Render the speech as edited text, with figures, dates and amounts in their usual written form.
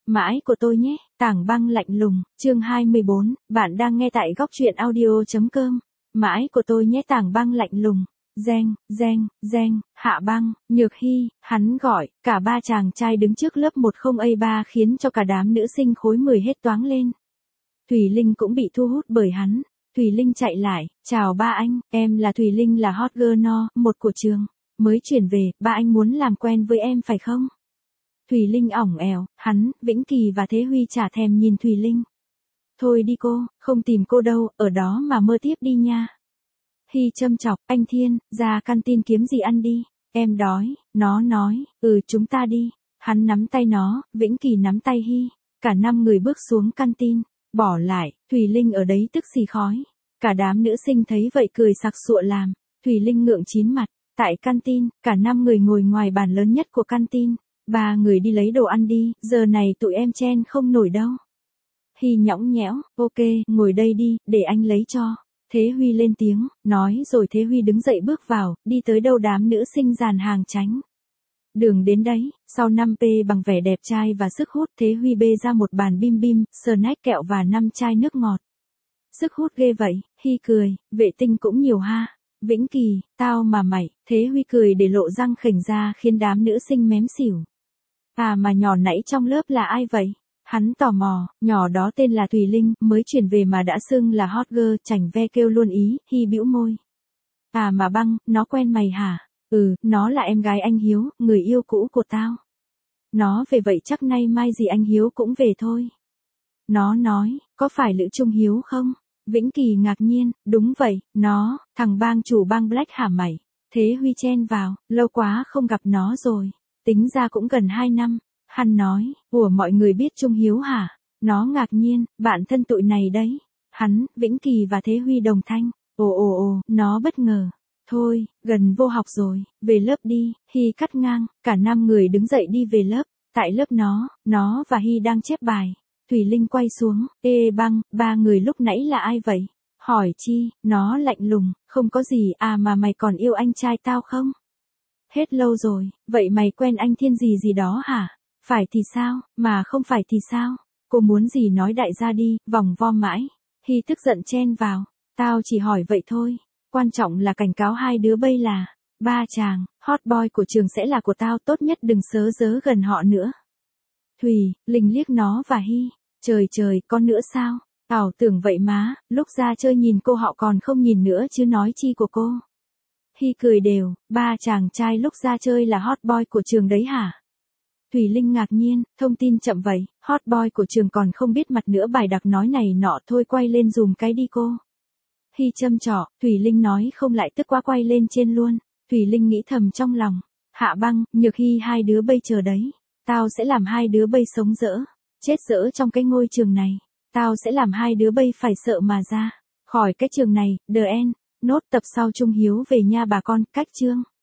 Mãi của tôi nhé, Tảng Băng lạnh lùng, chương 24, bạn đang nghe tại góc truyện audio.com. Mãi của tôi nhé, Tảng Băng lạnh lùng. Reng, Hạ Băng, Nhược Hy, hắn gọi, cả ba chàng trai đứng trước lớp 10A3 khiến cho cả đám nữ sinh khối 10 hết toáng lên. Thùy Linh cũng bị thu hút bởi hắn. Thùy Linh chạy lại, chào ba anh, em là Thùy Linh, là hot girl no. 1 của trường, mới chuyển về, ba anh muốn làm quen với em phải không? Thùy Linh ỏng ẻo, hắn, Vĩnh Kỳ và Thế Huy chả thèm nhìn Thùy Linh. Thôi đi cô, không tìm cô đâu, ở đó mà mơ tiếp đi nha. Hy châm chọc, anh Thiên, ra canteen kiếm gì ăn đi, em đói. Nó nói, chúng ta đi. Hắn nắm tay nó, Vĩnh Kỳ nắm tay Hy. Cả 5 người bước xuống canteen, bỏ lại, Thùy Linh ở đấy tức xì khói. Cả đám nữ sinh thấy vậy cười sặc sụa làm. Thùy Linh ngượng chín mặt. Tại canteen, cả 5 người ngồi ngoài bàn lớn nhất của canteen. 3 người đi lấy đồ ăn đi, giờ này tụi em chen không nổi đâu. Hy nhõng nhẽo, ok, ngồi đây đi, để anh lấy cho. Thế Huy lên tiếng, nói rồi Thế Huy đứng dậy bước vào, đi tới đâu đám nữ sinh dàn hàng tránh. Đường đến đấy, sau 5P bằng vẻ đẹp trai và sức hút, Thế Huy bê ra một bàn bim bim, snack kẹo và 5 chai nước ngọt. Sức hút ghê vậy, Hy cười, vệ tinh cũng nhiều ha. Vĩnh Kỳ, tao mà mày, Thế Huy cười để lộ răng khểnh ra khiến đám nữ sinh mém xỉu. À mà nhỏ nãy trong lớp là ai vậy? Hắn tò mò, nhỏ đó tên là Thùy Linh, mới chuyển về mà đã xưng là hot girl, chảnh ve kêu luôn ý, Hy bĩu môi. À mà Băng, nó quen mày hả? Nó là em gái anh Hiếu, người yêu cũ của tao. Nó về vậy chắc nay mai gì anh Hiếu cũng về thôi. Nó nói, có phải Lữ Trung Hiếu không? Vĩnh Kỳ ngạc nhiên, đúng vậy, nó, thằng bang chủ bang Black hả mày? Thế Huy chen vào, lâu quá không gặp nó rồi. Tính ra cũng gần 2 năm. Hắn nói, ủa mọi người biết Trung Hiếu hả? Nó ngạc nhiên, bạn thân tụi này đấy. Hắn, Vĩnh Kỳ và Thế Huy đồng thanh. Ồ, nó bất ngờ. Thôi, gần vô học rồi, về lớp đi. Hy cắt ngang, cả 5 người đứng dậy đi về lớp. Tại lớp nó và Hy đang chép bài. Thùy Linh quay xuống, ê Băng, 3 người lúc nãy là ai vậy? Hỏi chi, nó lạnh lùng, không có gì à mà mày còn yêu anh trai tao không? Hết lâu rồi, vậy mày quen anh Thiên gì đó hả? Phải thì sao, mà không phải thì sao? Cô muốn gì nói đại gia đi, vòng vo mãi. Hy tức giận chen vào, tao chỉ hỏi vậy thôi. Quan trọng là cảnh cáo 2 đứa bây là, 3 chàng, hot boy của trường sẽ là của tao, tốt nhất đừng sớ dớ gần họ nữa. Thùy Linh liếc nó và Hy, trời, con nữa sao? Ảo tưởng vậy má, lúc ra chơi nhìn cô họ còn không nhìn nữa chứ nói chi của cô. Hy cười đều, 3 chàng trai lúc ra chơi là hot boy của trường đấy hả? Thùy Linh ngạc nhiên, thông tin chậm vậy, hot boy của trường còn không biết mặt nữa, bài đặc nói này nọ, thôi quay lên dùm cái đi cô. Hy châm trỏ, Thùy Linh nói không lại tức quá quay lên trên luôn. Thùy Linh nghĩ thầm trong lòng, Hạ Băng, Nhược Hy 2 đứa bây chờ đấy. Tao sẽ làm 2 đứa bây sống dỡ, chết dỡ trong cái ngôi trường này. Tao sẽ làm 2 đứa bây phải sợ mà ra khỏi cái trường này. The end. Nốt tập sau Trung Hiếu về nha bà con, cách chương.